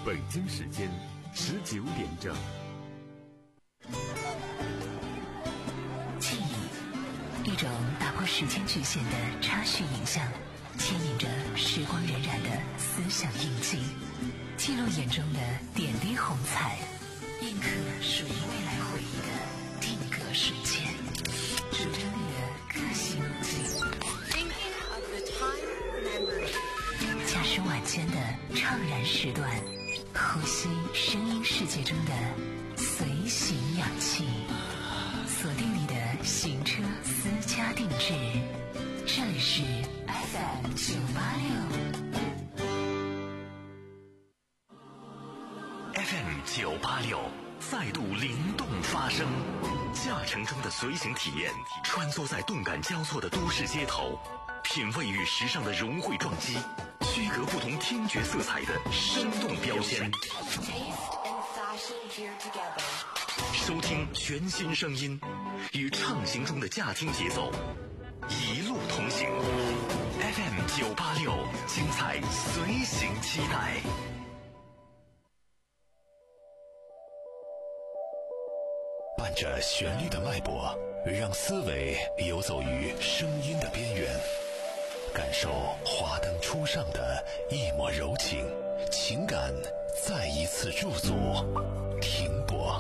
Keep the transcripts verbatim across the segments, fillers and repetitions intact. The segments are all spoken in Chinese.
北京时间十九点整。 记忆，一种打破时间局限的插叙影像，牵引着时光荏苒的思想印记，记录眼中的点滴红彩，印刻属于未来回忆的定格瞬间，主张你的个性路径。驾驶晚间的怅然时段，呼吸声音世界中的随行氧气，锁定你的行车私家定制，这里是 F M 九八六 F M 九八六再度灵动发声，驾乘中的随行体验，穿梭在动感交错的都市街头，品味与时尚的融汇撞击，区隔不同听觉色彩的生动标签，收听全新声音，与畅行中的驾听节奏一路同行。 F M 九八六，精彩随行期待。伴着旋律的脉搏，让思维游走于声音的边缘，感受华灯初上的一抹柔情，情感再一次驻足停泊。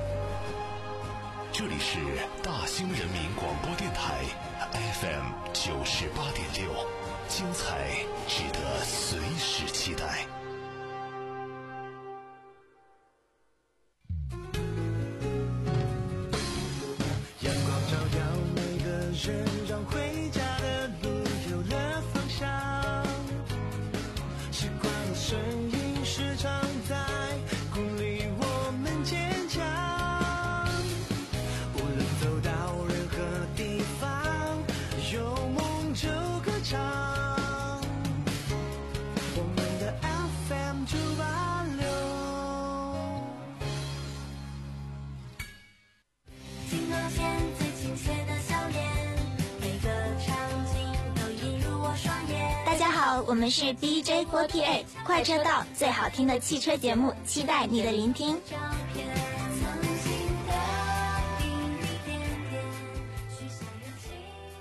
这里是大兴人民广播电台 F M 九十八点六，精彩值得随时期待。 阳光照耀每个人，让回家的路有了方向。习惯的声音时常在鼓励我们坚强。无论走到任何地方，有梦就歌唱。我们的 F M 九八六。 听到见最亲切的笑脸，每个场景都映入我双眼。 大家好，我们是 D J 四十八 快车道，最好听的汽车节目，期待你的聆听。 照片曾经的点滴点点，许下远行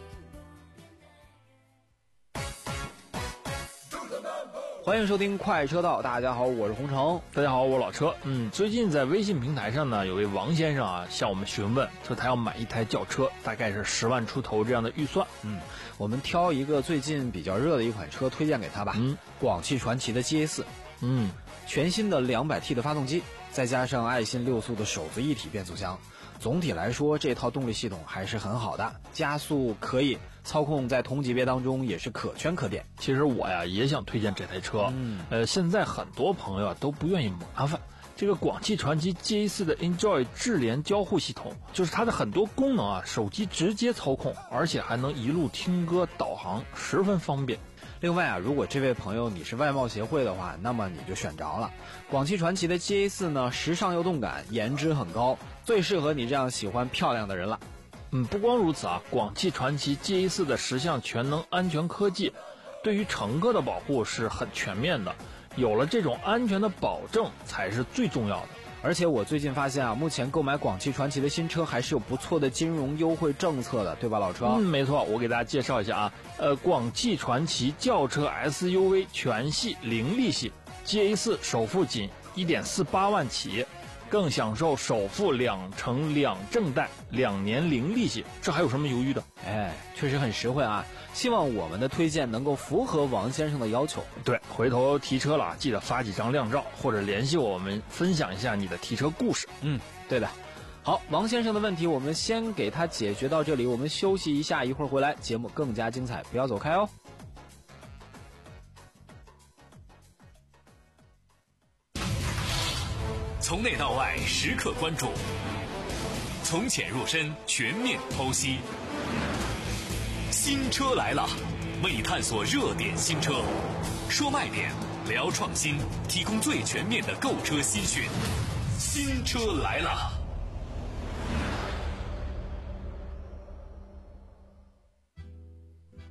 欢迎收听快车道，大家好，我是洪城。 大家好，我老车。嗯，最近在微信平台上呢，有位王先生啊向我们询问，说他要买一台轿车，大概是十万出头这样的预算。 嗯，我们挑一个最近比较热的一款车推荐给他吧。 嗯， 广汽传祺的 G A 四。 嗯， 全新的 两百T 的发动机，再加上爱信六速的手自一体变速箱，总体来说这套动力系统还是很好的，加速可以，操控在同级别当中也是可圈可点。 其实我呀也想推荐这台车。 嗯， 呃，现在很多朋友都不愿意麻烦。这个广汽传祺 G A 四 的 Enjoy 智联交互系统，就是它的很多功能啊，手机直接操控，而且还能一路听歌导航，十分方便。 另外啊，如果这位朋友你是外贸协会的话，那么你就选着了。广汽传祺的 G A 四 呢，时尚又动感，颜值很高，最适合你这样喜欢漂亮的人了。 嗯，不光如此啊，广汽传祺 G A 四 的十项全能安全科技，对于乘客的保护是很全面的。有了这种安全的保证才是最重要的。 而且我最近发现啊，目前购买广汽传祺的新车还是有不错的金融优惠政策的，对吧，老车？ 嗯，没错，我给大家介绍一下啊，呃，广汽传祺轿车 S U V 全系零利息 ，G A 四 首付仅 一点四八万起，更享受首付两成两证贷，两年零利息，这还有什么犹豫的？ 哎，确实很实惠啊！希望我们的推荐能够符合王先生的要求。 对，回头提车了，记得发几张靓照，或者联系我们分享一下你的提车故事。 嗯，对的。好，王先生的问题我们先给他解决到这里，我们休息一下，一会儿回来节目更加精彩，不要走开哦。 从内到外时刻关注，从浅入深全面剖析。新车来了，为你探索热点新车，说卖点，聊创新，提供最全面的购车资讯。新车来了。 欢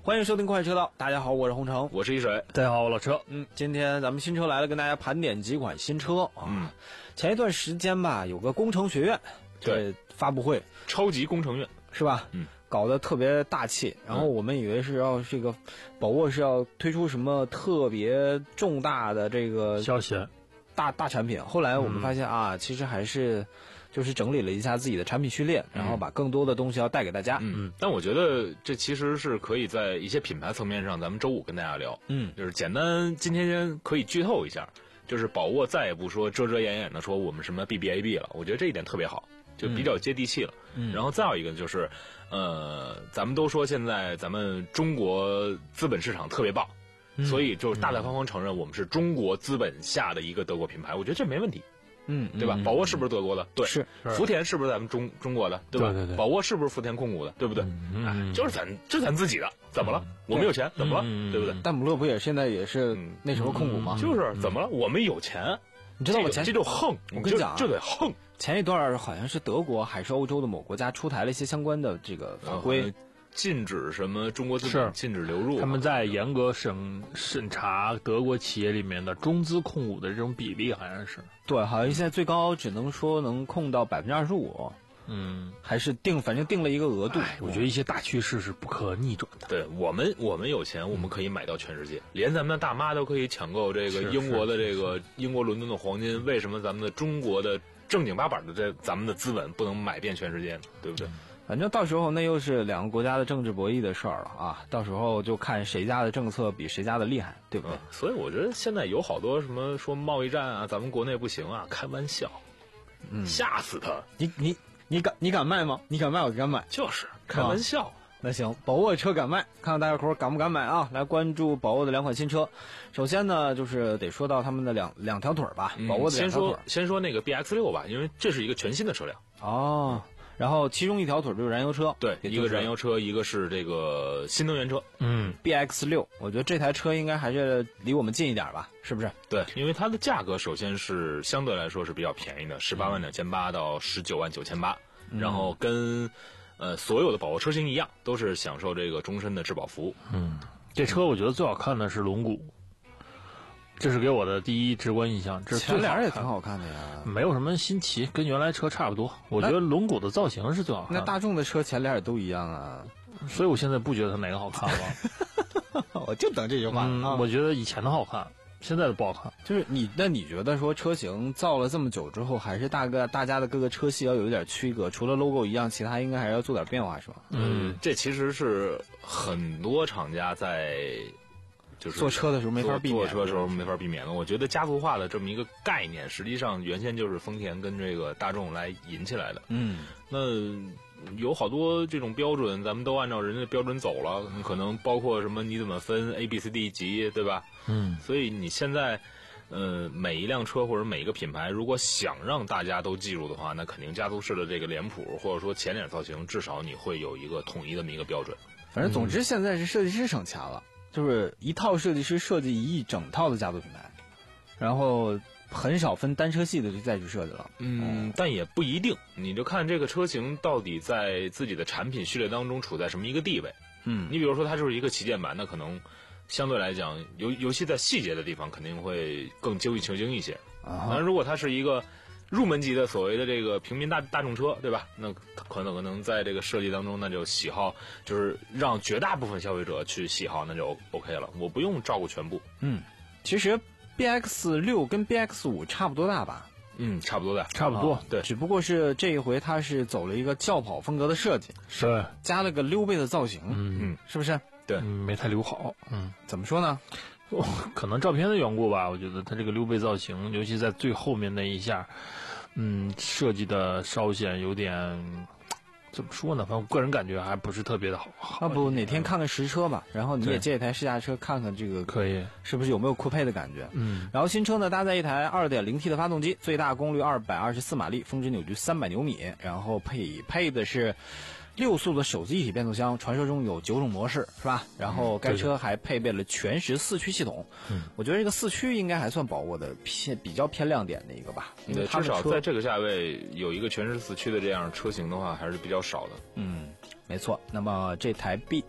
欢迎收听快车道，大家好，我是洪城， 我是一水，大家好，我老车。 嗯，今天咱们新车来了，跟大家盘点几款新车啊。 嗯， 前一段时间吧，有个工程学院对发布会， 超级工程院是吧？ 嗯， 搞得特别大气。然后我们以为是要这个宝沃是要推出什么特别重大的这个消息， 大大产品。后来我们发现、 嗯、 啊，其实还是。就是整理了一下自己的产品序列，然后把更多的东西要带给大家。 嗯，但我觉得这其实是可以在一些品牌层面上，咱们周五跟大家聊。 嗯， 就是简单，今天先可以剧透一下，就是宝沃再也不说遮遮掩掩的说我们什么 B B A B 了，我觉得这一点特别好，就比较接地气了。嗯，然后再有一个就是，呃，咱们都说现在咱们中国资本市场特别棒，嗯、所以就大大方方承认我们是中国资本下的一个德国品牌，我觉得这没问题。 嗯， 对吧？ 嗯、 宝沃是不是德国的？对， 是。 福田是不是咱们中中国的？对吧？ 对对对。 宝沃是不是福田控股的？对不对？ 嗯， 哎，就是咱这咱自己的，怎么了？嗯、我们有钱，怎么了？ 嗯、 对不对？ 戴姆勒不也现在也是那什么控股吗？ 嗯、就是怎么了？我们有钱， 你知道我前这就横， 我跟你讲、啊， 这得横。 前一段好像是德国还是欧洲的某国家出台了一些相关的这个法规。 嗯禁止什么中国资本禁止流入， 他们在严格审审查德国企业里面的中资控股的这种比例，好像是对，好像现在最高只能说能控到百分之二十五， 嗯， 还是定，反正定了一个额度。 我觉得一些大趋势是不可逆转的。 对我们，我们有钱，我们可以买到全世界，连咱们的大妈都可以抢购这个英国的这个英国伦敦的黄金，为什么咱们的中国的正经八百的这咱们的资本不能买遍全世界呢？对不对？ 嗯反正到时候那又是两个国家的政治博弈的事儿了啊！到时候就看谁家的政策比谁家的厉害，对不对？ 嗯、所以我觉得现在有好多什么说贸易战啊，咱们国内不行啊，开玩笑，嗯，吓死他！ 你你你敢你敢卖吗？你敢卖我敢买， 就是开玩笑。啊、 那行，宝沃车敢卖，看看大家伙敢不敢买啊！来关注宝沃的两款新车。首先呢，就是得说到他们的两两条腿吧， 嗯、 宝沃的两条腿。 先说先说那个 B X 六吧，因为这是一个全新的车辆。 哦。然后其中一条腿就是燃油车， 对，一个燃油车，一个是这个新能源车。 嗯 ，B X 六，我觉得这台车应该还是离我们近一点吧，是不是？ 对，因为它的价格首先是相对来说是比较便宜的，十八万两千八到十九万九千八，然后跟呃所有的宝沃车型一样，都是享受这个终身的质保服务。 嗯，这车我觉得最好看的是龙骨。这是给我的第一直观印象，这前脸也挺好看的呀， 没有什么新奇，跟原来车差不多。我觉得龙骨的造型是最好看的。 那大众的车前脸也都一样啊， 所以我现在不觉得它哪个好看了。 我就等这句话、 嗯啊。 我觉得以前的好看，现在的不好看。 就是你，那你觉得说车型造了这么久之后，还是大个大家的各个车系要有一点区隔，除了 logo 一样，其他应该还是要做点变化，是吧？ 嗯，这其实是很多厂家在。就是坐车的时候没法避免， 坐车的时候没法避免的。我觉得家族化的这么一个概念，实际上原先就是丰田跟这个大众来引起来的。 嗯， 那有好多这种标准，咱们都按照人家的标准走了，可能包括什么你怎么分 A B C D 级，对吧？ 嗯， 所以你现在呃每一辆车或者每一个品牌，如果想让大家都记住的话，那肯定家族式的这个脸谱或者说前脸造型，至少你会有一个统一的这么一个标准。 反正总之现在是设计师省钱了。就是一套设计师设计一整套的家族品牌，然后很少分单车系的就再去设计了。 嗯，但也不一定，你就看这个车型到底在自己的产品序列当中处在什么一个地位。 嗯， 你比如说它就是一个旗舰版，那可能相对来讲，尤尤其在细节的地方肯定会更精益求精一些。 啊， 那如果它是一个入门级的所谓的这个平民大大众车，对吧？那可能可能在这个设计当中，那就喜好就是让绝大部分消费者去喜好，那就 OK 了。我不用照顾全部。 嗯，其实 B X 六跟 B X 五差不多大吧？ 嗯，差不多大， 差不多。 啊、 对， 只不过是这一回它是走了一个轿跑风格的设计， 是加了个溜背的造型。 嗯嗯， 是不是？ 对、 嗯，没太留好。嗯， 怎么说呢？ 哦，可能照片的缘故吧，我觉得它这个溜背造型，尤其在最后面那一下，嗯，设计的稍显有点，怎么说呢？反正我个人感觉还不是特别的好。 要不哪天看看实车吧，然后你也借一台试驾车看看这个， 可以是不是有没有酷配的感觉？ 嗯。 然后新车呢搭载一台 二点零 T 的发动机，最大功率二百二十四马力，峰值扭矩三百牛米，然后配配的是六速的手自一体变速箱，传说中有九种模式，是吧？然后该车还配备了全时四驱系统。 嗯， 我觉得这个四驱应该还算宝沃的偏比较偏亮点的一个吧。因为至少在这个价位有一个全时四驱的这样车型的话，还是比较少的。 嗯，没错。那么这台 B X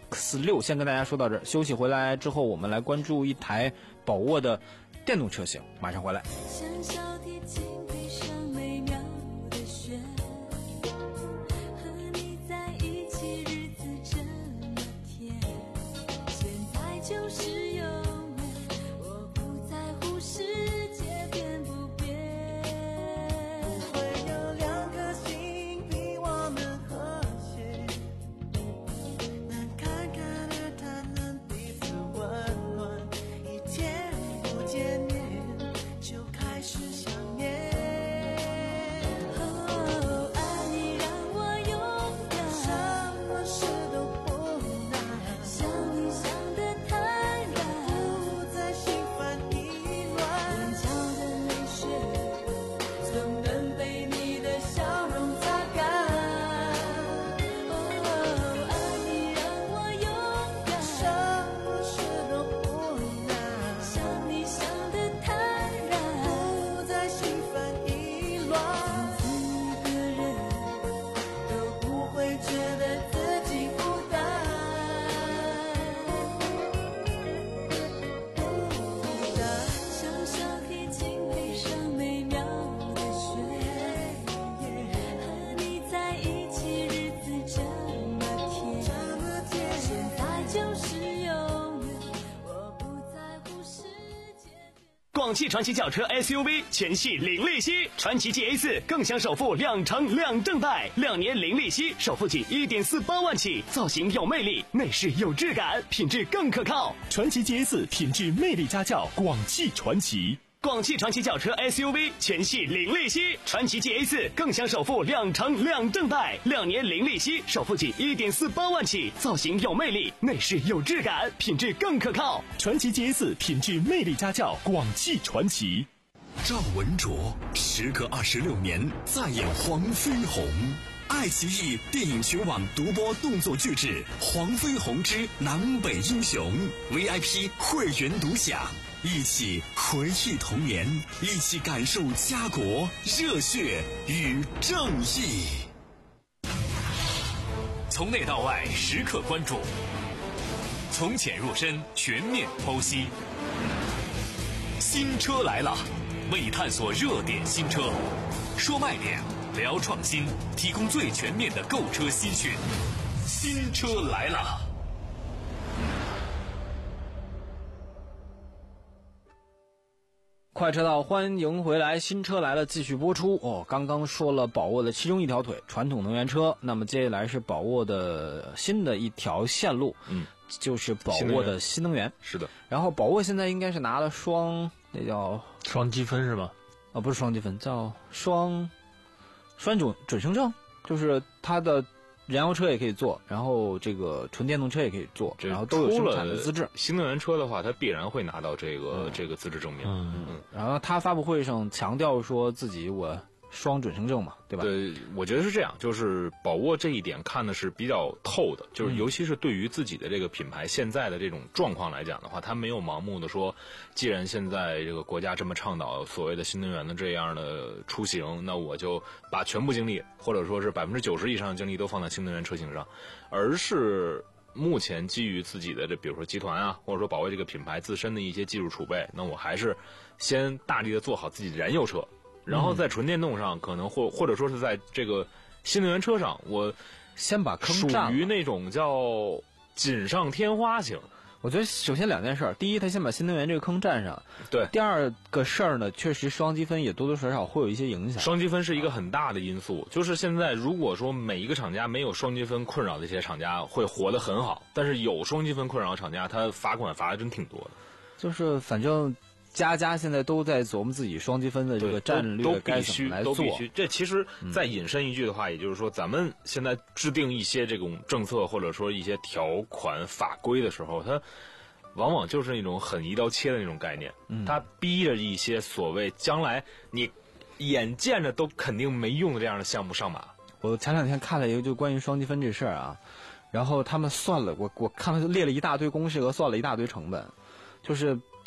X 六，先跟大家说到这儿，休息回来之后，我们来关注一台宝沃的电动车型，马上回来。 像小提琴配上美妙的旋律，和你在一起日子这么甜，现在就是永远，我不在乎世界变不变。 会有两颗心比我们和谐，能侃侃而谈论彼此温暖，一天不见面就开始想念。 哦，爱你让我勇敢， 什么事都不难， 像你想的坦然， 不再心烦意乱。 眼角的泪水总能被你的笑容擦干。哦，爱你让我勇敢， 什么事都不难， 像你想的坦然， 不再心烦意乱。 自一个人都不会觉得自己孤单。像小提琴配上美妙的旋律，和你在一起日子这么甜，现在就是永远，我不在乎世界变。 广汽传祺轿车 S U V 全系零利息，传祺 G A 四更享首付两成两正贷，两年零利息，首付仅一点四八万起，造型有魅力，内饰有质感，品质更可靠。 传祺 G A 四品质魅力家轿，广汽传祺。 广汽传祺轿车 S U V 全系零利息，传祺 G A 四更享首付两成两正贷，两年零利息，首付仅一点四八万起，造型有魅力，内饰有质感，品质更可靠。 传祺 G A 四品质魅力家轿，广汽传祺。 赵文卓时隔二十六年再演黄飞鸿。爱奇艺电影全网独播动作巨制《黄飞鸿之南北英雄》，V I P 会员独享，一起回忆童年，一起感受家国热血与正义。 从内到外时刻关注，从浅入深全面剖析。新车来了，为你探索热点新车，说卖点，聊创新，提供最全面的购车新讯。新车来了。 快车道，欢迎回来！新车来了，继续播出哦。刚刚说了宝沃的其中一条腿，传统能源车。那么接下来是宝沃的新的一条线路， 嗯， 就是宝沃的新能源。 是的。 然后宝沃现在应该是拿了双，那叫双积分是吗？ 啊，不是双积分，叫双双准准生证，就是它的燃油车也可以做，然后这个纯电动车也可以做，然后都有生产的资质。 新能源车的话，它必然会拿到这个、嗯、这个资质证明。 嗯嗯。然后他发布会上强调说自己我双准生证嘛，对吧？ 对，我觉得是这样，就是宝沃这一点看的是比较透的，就是尤其是对于自己的这个品牌现在的这种状况来讲的话，他没有盲目的说，既然现在这个国家这么倡导所谓的新能源的这样的出行，那我就把全部精力或者说是百分之九十以上的精力都放在新能源车型上，而是目前基于自己的这比如说集团啊，或者说宝沃这个品牌自身的一些技术储备，那我还是先大力的做好自己的燃油车。然后在纯电动上，可能或或者说是在这个新能源车上，我先把坑属占了。 于那种叫锦上添花型。 我觉得首先两件事，第一，他先把新能源这个坑占上。 对。 第二个事儿呢，确实双积分也多多少少会有一些影响。 双积分是一个很大的因素，就是现在如果说每一个厂家没有双积分困扰的一些厂家会活得很好，但是有双积分困扰的厂家，他罚款罚的真挺多的。 就是反正。家家现在都在琢磨自己双积分的这个战略该怎么来做， 都必须。这其实再引申一句的话，嗯、也就是说，咱们现在制定一些这种政策或者说一些条款法规的时候，它往往就是那种很一刀切的那种概念，嗯、它逼着一些所谓将来你眼见着都肯定没用的这样的项目上马。 我前两天看了一个就关于双积分这事儿啊，然后他们算了，我我看了列了一大堆公式和算了一大堆成本，就是。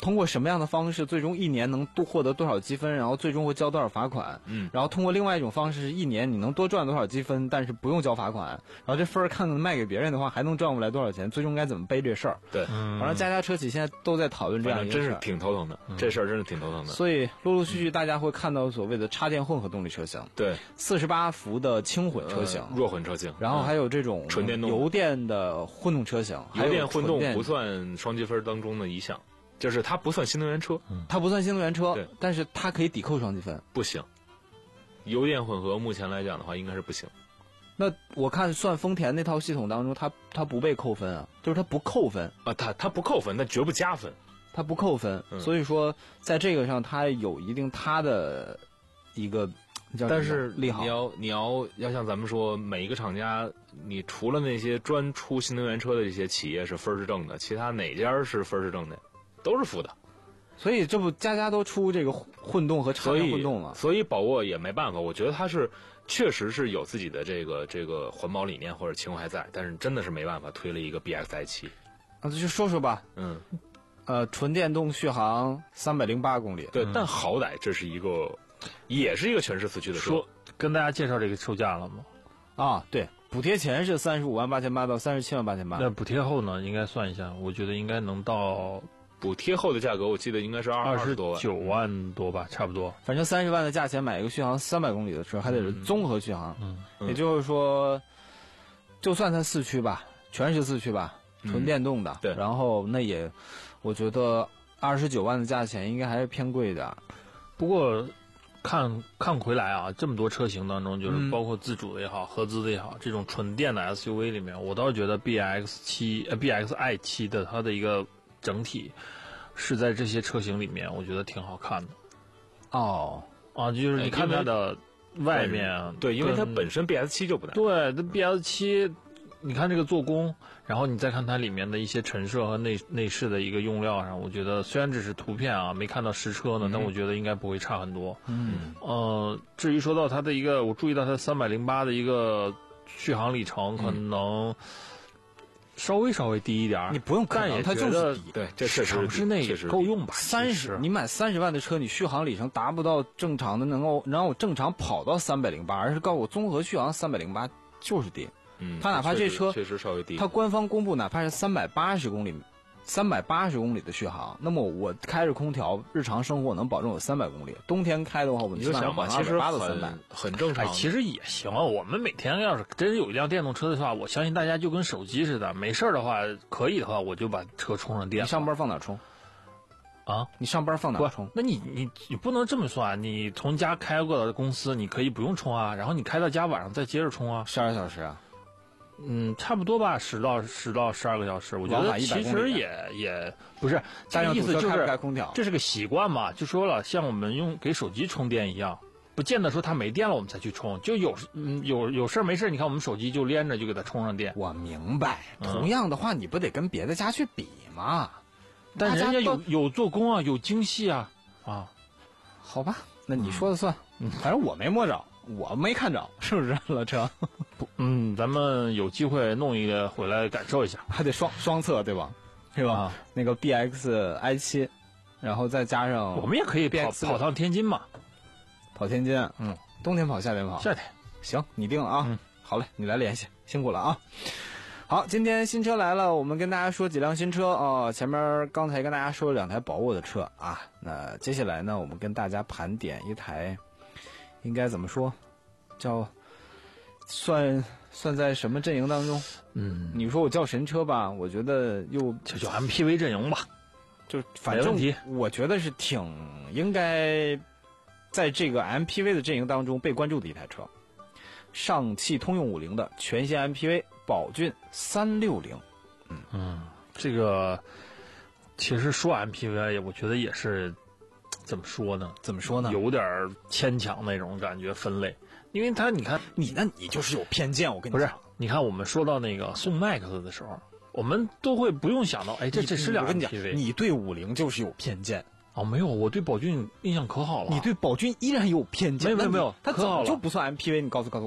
通过什么样的方式，最终一年能多获得多少积分，然后最终会交多少罚款。 嗯， 然后通过另外一种方式是一年你能多赚多少积分，但是不用交罚款。然后这分儿看看卖给别人的话，还能赚回来多少钱？最终该怎么背这事儿？ 对， 嗯， 反正家家车企现在都在讨论这样一个事儿， 真是挺头疼的。嗯、这事儿真是挺头疼的。 所以陆陆续续大家会看到所谓的插电混合动力车型， 对， 四十八伏的轻混车型、 呃、弱混车型， 然后还有这种纯电动油电的混动车型。 油电混动不算双积分当中的一项。就是它不算新能源车， 嗯、它不算新能源车，但是它可以抵扣双积分。 不行，油电混合目前来讲的话，应该是不行。 那我看算丰田那套系统当中，它它不被扣分啊，就是它不扣分啊，它它不扣分，但绝不加分， 它不扣分。嗯、所以说，在这个上，它有一定它的一个， 但是利好。 你要你要要像咱们说，每一个厂家，你除了那些专出新能源车的这些企业是分是正的，其他哪家是分是正的？都是负的， 所以这不家家都出这个混动和插电混动了， 所以宝沃也没办法。我觉得它是确实是有自己的这个这个环保理念或者情怀在，但是真的是没办法推了一个 B X I 七。 啊，就说说吧， 嗯， 呃，纯电动续航三百零八公里， 对，嗯、但好歹这是一个，也是一个全时四驱的车。 说跟大家介绍这个售价了吗？ 啊，对。补贴前是三十五万八千八到三十七万八千八， 那补贴后呢？应该算一下，我觉得应该能到补贴后的价格，我记得应该是二十多九万多吧，差不多。 反正三十万的价钱买一个续航三百公里的车，还得是综合续航， 嗯， 嗯也就是说，就算它四驱吧，全时四驱吧，纯电动的， 嗯、对， 然后那也，我觉得二十九万的价钱应该还是偏贵的， 不过。看看回来啊，这么多车型当中，就是包括自主的也好， 嗯、 合资的也好，这种纯电的 S U V 里面，我倒是觉得 B X 七呃 B X I 七的它的一个整体是在这些车型里面，我觉得挺好看的。 哦， 啊，就是你看它的外面， 对，因为它本身 B S 七就不大。 对，这 B S 七，你看这个做工，然后你再看它里面的一些陈设和内内饰的一个用料上，我觉得虽然只是图片啊，没看到实车呢，嗯、但我觉得应该不会差很多。 嗯， 呃，至于说到它的一个，我注意到它三百零八的一个续航里程，可能稍微稍微低一点。 你不用看，它就是低。 对，这确实城市内也够用吧？ 三十，你买三十万的车，你续航里程达不到正常的，能够让我正常跑到三百零八，而是告诉我综合续航三百零八就是低。 嗯， 它哪怕这车确实稍微低， 它官方公布哪怕是三百八十公里，三百八十公里的续航，那么我开着空调，日常生活能保证有三百公里。冬天开的话，我们你就想吧，其实很很正常、 哎。其实也行，我们每天要是真有一辆电动车的话，我相信大家就跟手机似的，没事的话，可以的话，我就把车充上电。 你上班放哪充？ 啊， 你上班放哪充？ 那你你你不能这么算，你从家开过到公司，你可以不用充啊，然后你开到家晚上再接着充啊， 十二小时啊。 嗯，差不多吧，十到十到十二个小时，我觉得其实也也不是，这个意思就是这是个习惯嘛，就说了，像我们用给手机充电一样，不见得说它没电了我们才去充，就有嗯有有事没事，你看我们手机就连着就给它充上电。 我明白，同样的话，你不得跟别的家去比吗？ 但人家有有做工啊，有精细啊啊， 好吧，那你说的算，嗯、反正我没摸着。我没看着，是不是老车？ 嗯，咱们有机会弄一个回来感受一下， 还得双双侧对吧？是吧？啊、那个 B X I 七，然后再加上我们也可以跑跑趟天津嘛， 跑天津，嗯，冬天跑，夏天跑， 夏天行，你定啊。 嗯， 好嘞，你来联系，辛苦了啊。好，今天新车来了，我们跟大家说几辆新车哦。前面刚才跟大家说了两台宝沃的车啊，那接下来呢，我们跟大家盘点一台。应该怎么说？叫算算在什么阵营当中？ 嗯， 你说我叫神车吧，我觉得又就叫 M P V 阵营吧， 就反正我觉得是挺应该在这个 M P V 的阵营当中被关注的一台车。上汽通用五菱的全新 M P V 宝骏三六零。 嗯嗯，这个其实说 M P V， 我觉得也是。怎么说呢？ 怎么说呢？ 有点牵强那种感觉分类，因为它你看你那你就是有偏见，我跟你不是，你看我们说到那个宋 Max 的时候，我们都会不用想到，哎，这这是两 M P V。 你对五菱就是有偏见哦，没有，我对宝骏印象可好了。 你对宝骏依然有偏见？ 没有没有没有， 它怎么就不算 M P V？你告诉告诉我。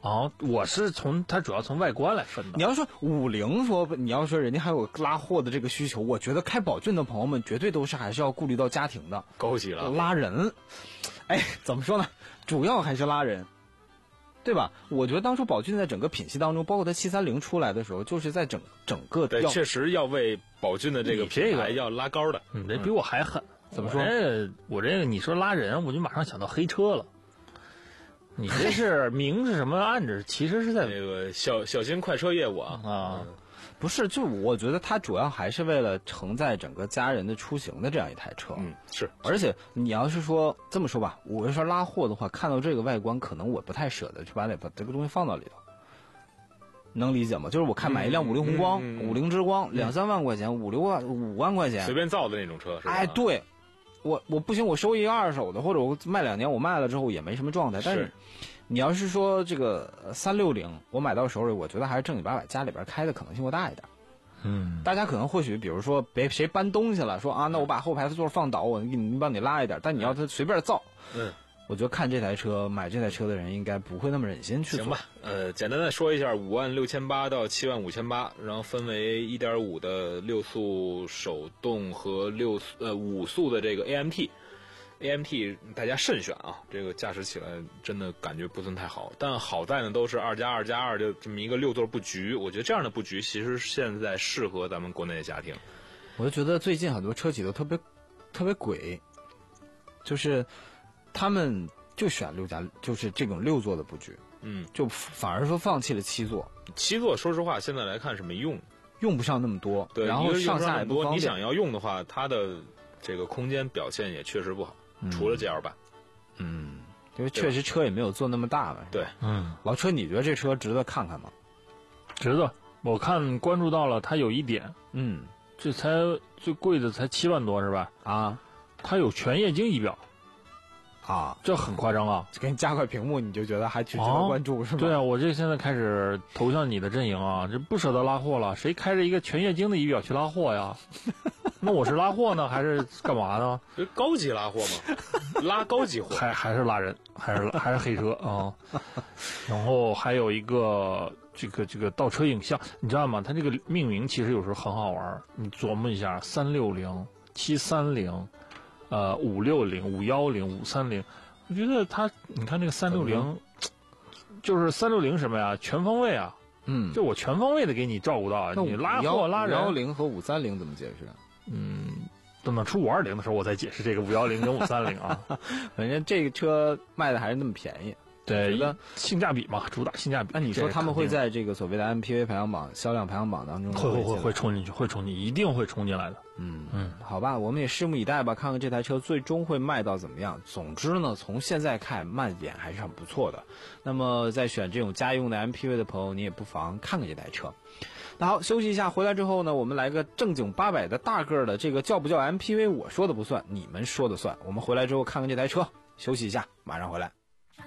哦，我是从它主要从外观来分的。 你要说五菱说，你要说人家还有拉货的这个需求，我觉得开宝骏的朋友们绝对都是还是要顾虑到家庭的， 高级了， 拉人。哎，怎么说呢？主要还是拉人，对吧？我觉得当初宝骏在整个品系当中，包括它七三零出来的时候，就是在整整个对，确实要为宝骏的这个品牌要拉高的。 你这比我还狠。 怎么说？ 我这我这个你说拉人，我就马上想到黑车了。你这是明是什么暗着，其实是在那个小小型快车业务啊啊，不是，就我觉得它主要还是为了承载整个家人的出行的这样一台车。 嗯，是。 而且你要是说这么说吧，我要说拉货的话，看到这个外观，可能我不太舍得去把把这个东西放到里头。能理解吗？就是我看买一辆五菱宏光、 嗯嗯嗯、 五菱之光，两、嗯、三万块钱，五六万、五万块钱， 随便造的那种车是吧？ 哎，对，我我不行，我收一个二手的，或者我卖两年，我卖了之后也没什么状态。但是你要是说这个三六零，我买到手里，我觉得还是正经八百，家里边开的可能性会大一点。 嗯， 大家可能或许比如说别谁搬东西了，说啊，那我把后排的座放倒，我给你帮你拉一点，但你要他随便造， 嗯。 我觉得看这台车，买这台车的人应该不会那么忍心去做。 行吧，呃，简单的说一下，五万六千八到七万五千八，然后分为一点五的六速手动和六呃五速的这个 A M T。A M T 大家慎选啊，这个驾驶起来真的感觉不算太好，但好在呢都是二加二加二的这么一个六座布局，我觉得这样的布局其实现在适合咱们国内的家庭。 我就觉得最近很多车企都特别特别鬼，就是他们就选六加，就是这种六座的布局， 嗯， 就反而说放弃了七座。 七座说实话现在来看是没用， 用不上那么多， 对， 然后上下也不方便。 你想要用的话，它的这个空间表现也确实不好。除了 G L 版， 嗯，因为确实车也没有做那么大嘛。 对， 嗯， 老车，你觉得这车值得看看吗？ 值得，我看关注到了，它有一点， 嗯， 这才最贵的才七万多是吧？ 啊， 它有全液晶仪表， 啊， 这很夸张啊！ 给你加块屏幕，你就觉得还挺值得关注、哦、是吧？ 对啊，我这现在开始投向你的阵营啊，这不舍得拉货了，谁开着一个全液晶的仪表去拉货呀？那我是拉货呢，还是干嘛呢？ 这高级拉货嘛，拉高级货， 还还是拉人，还是还是黑车啊。然后还有一个这个这个倒车影像，你知道吗？它这个命名其实有时候很好玩，你琢磨一下，三六零、七三零、呃五六零、五幺零、五三零，我觉得它，你看这个三六零，就是三六零什么呀？全方位啊， 嗯， 就我全方位的给你照顾到，你拉货拉人。 五幺零和五三零怎么解释？ 嗯，等到出五二零的时候，我再解释这个五幺零跟五三零啊。 反正这个车卖的还是那么便宜， 对，性价比嘛，主打性价比。 那你说他们会在这个所谓的 M P V 排行榜、销量排行榜当中会会会会冲进去，会冲进，一定会冲进来的。 嗯嗯，好吧，我们也拭目以待吧，看看这台车最终会卖到怎么样。总之呢，从现在看卖点还是很不错的。那么在选这种家用的 M P V 的朋友，你也不妨看看这台车。那好，休息一下，回来之后呢，我们来个正经八百的大个的，这个叫不叫 M P V 我说的不算，你们说的算。我们回来之后看看这台车，休息一下，马上回来。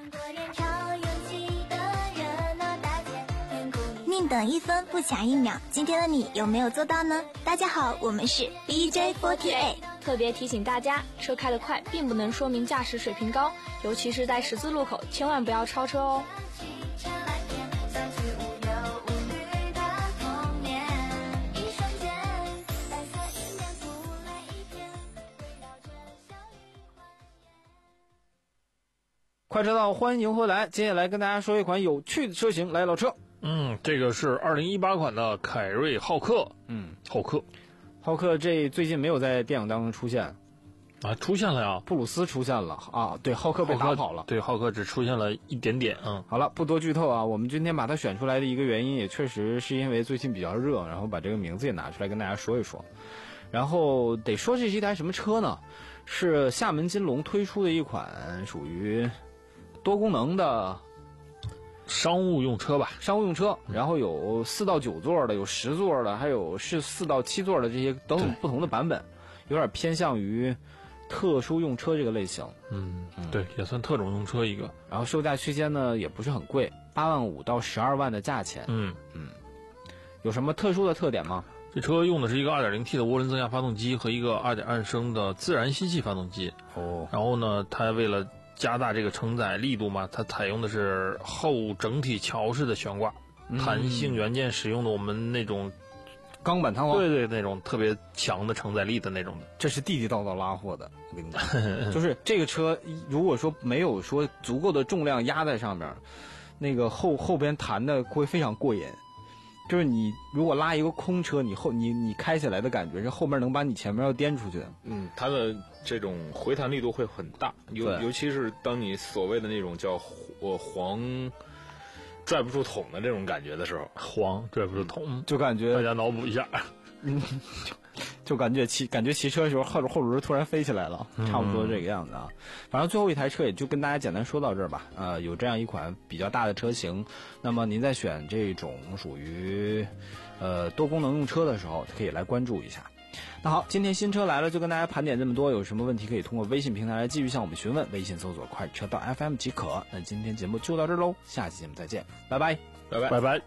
宁等一分不抢一秒，今天的你有没有做到呢？大家好，我们是 B J 四十八。 特别提醒大家，车开得快并不能说明驾驶水平高，尤其是在十字路口，千万不要超车哦。 快车道，欢迎回来。接下来跟大家说一款有趣的车型，来老车。 嗯，这个是二零一八款的凯瑞浩克。 嗯， 浩克， 浩克这最近没有在电影当中出现啊，出现了呀， 布鲁斯出现了啊，对，浩克被打跑了， 对，浩克只出现了一点点。嗯， 好了，不多剧透啊。我们今天把它选出来的一个原因，也确实是因为最近比较热，然后把这个名字也拿出来跟大家说一说。然后得说这是一台什么车呢？是厦门金龙推出的一款属于多功能的商务用车吧， 商务用车，然后有四到九座的，有十座的，还有是四到七座的，这些等等不同的版本，有点偏向于特殊用车这个类型。 嗯，对，也算特种用车一个。 然后售价区间呢也不是很贵，八万五到十二万的价钱。 嗯嗯，有什么特殊的特点吗？ 这车用的是一个 二点零 T 的涡轮增压发动机和一个 二点二升的自然吸气发动机。 哦， 然后呢，它为了加大这个承载力度嘛，它采用的是后整体桥式的悬挂， 嗯、 弹性元件使用的我们那种钢板弹簧， 对对，那种特别强的承载力的那种的。 这是地地道道拉货的领导，就是这个车如果说没有说足够的重量压在上面，那个后后边弹的会非常过瘾。就是你如果拉一个空车，你后你你开起来的感觉是后面能把你前面要颠出去的。 嗯，它的这种回弹力度会很大，尤尤其是当你所谓的那种叫我黄拽不出桶的这种感觉的时候， 黄拽不出桶， 就感觉大家脑补一下， 嗯，就就感觉骑感觉骑车的时候后后轮突然飞起来了，差不多这个样子啊。反正最后一台车也就跟大家简单说到这儿吧。呃，有这样一款比较大的车型，那么您在选这种属于呃多功能用车的时候，可以来关注一下。那好，今天新车来了，就跟大家盘点这么多，有什么问题可以通过微信平台来继续向我们询问，微信搜索快车道 F M 即可。那今天节目就到这儿喽，下期节目再见，拜拜， 拜拜， 拜拜。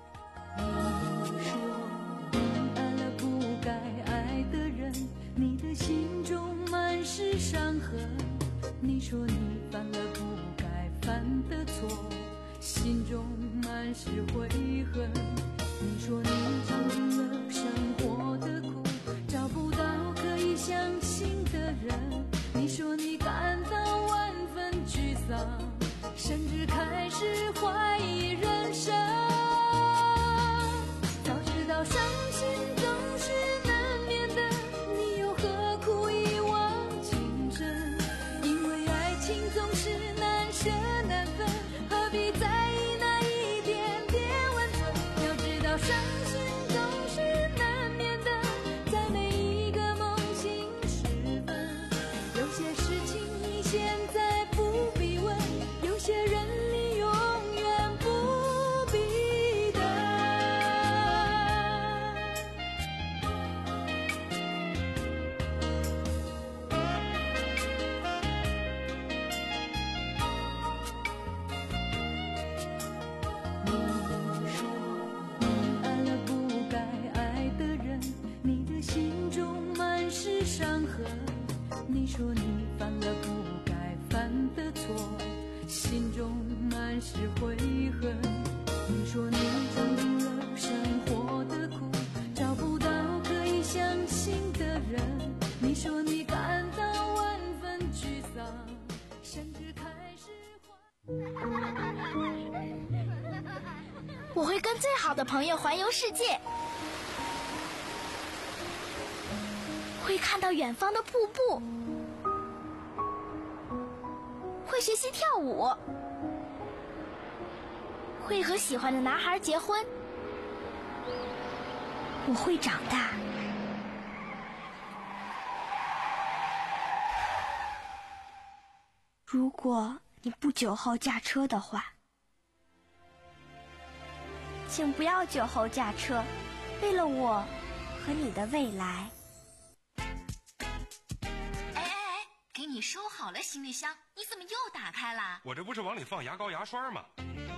你的心中满是伤痕，你说你犯了不该犯的错，心中满是悔恨。你说你尝尽了生活的苦，找不到可以相信的人。你说你感到万分沮丧，甚至开始怀疑人生。早知道伤心总是难免的，你又何苦一往情深？因为爱情总是难舍难分，何必在意那一点点温存？要知道伤心总是难免的，在每一个梦醒时分。有些事情你现在不必问，有些人你永远不必等。你说你犯了不该犯的错，心中满是悔恨。你说你尝尽了生活的苦，找不到可以相信的人。你说你感到万分沮丧，甚至开始我会跟最好的朋友环游世界，会看到远方的瀑布，会学习跳舞，会和喜欢的男孩结婚。我会长大。如果你不酒后驾车的话，请不要酒后驾车，为了我和你的未来。 给你收好了行李箱，你怎么又打开了？ 我这不是往里放牙膏牙刷吗？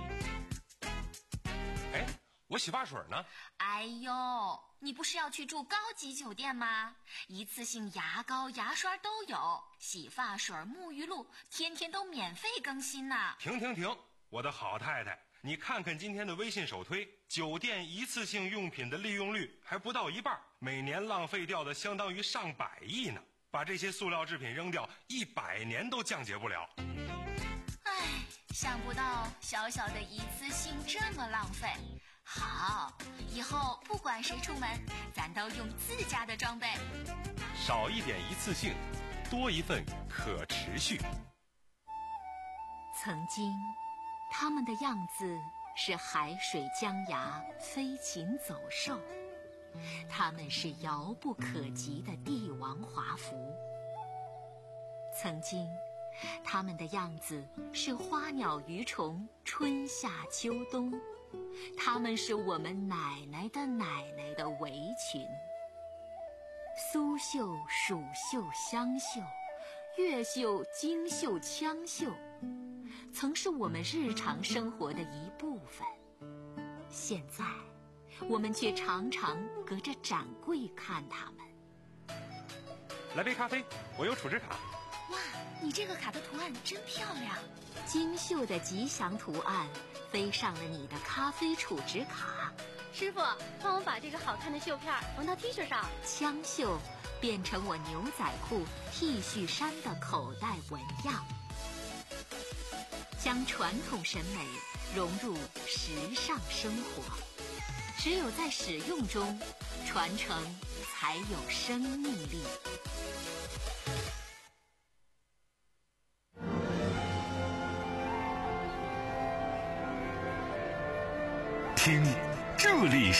哎，我洗发水呢？ 哎呦，你不是要去住高级酒店吗？一次性牙膏牙刷都有，洗发水沐浴露天天都免费更新呢。 停停停，我的好太太，你看看今天的微信首推，酒店一次性用品的利用率还不到一半，每年浪费掉的相当于上百亿呢。把这些塑料制品扔掉，一百年都降解不了。 唉，想不到小小的一次性这么浪费。好，以后不管谁出门，咱都用自家的装备。 少一点一次性，多一份可持续。 曾经，他们的样子是海水江崖，飞禽走兽。他们是遥不可及的帝王华服。曾经，他们的样子是花鸟鱼虫，春夏秋冬。他们是我们奶奶的奶奶的围裙。苏绣、蜀绣、湘绣，越绣、京绣、羌绣，曾是我们日常生活的一部分。现在我们却常常隔着展柜看他们。 来杯咖啡，我有储值卡。 哇， 你这个卡的图案真漂亮，精绣的吉祥图案飞上了你的咖啡储值卡。 师傅，帮我把这个好看的绣片缝到 T 恤上。 枪绣变成我牛仔裤、T 恤衫的口袋纹样，将传统审美融入时尚生活。只有在使用中，传承才有生命力。 听，这里是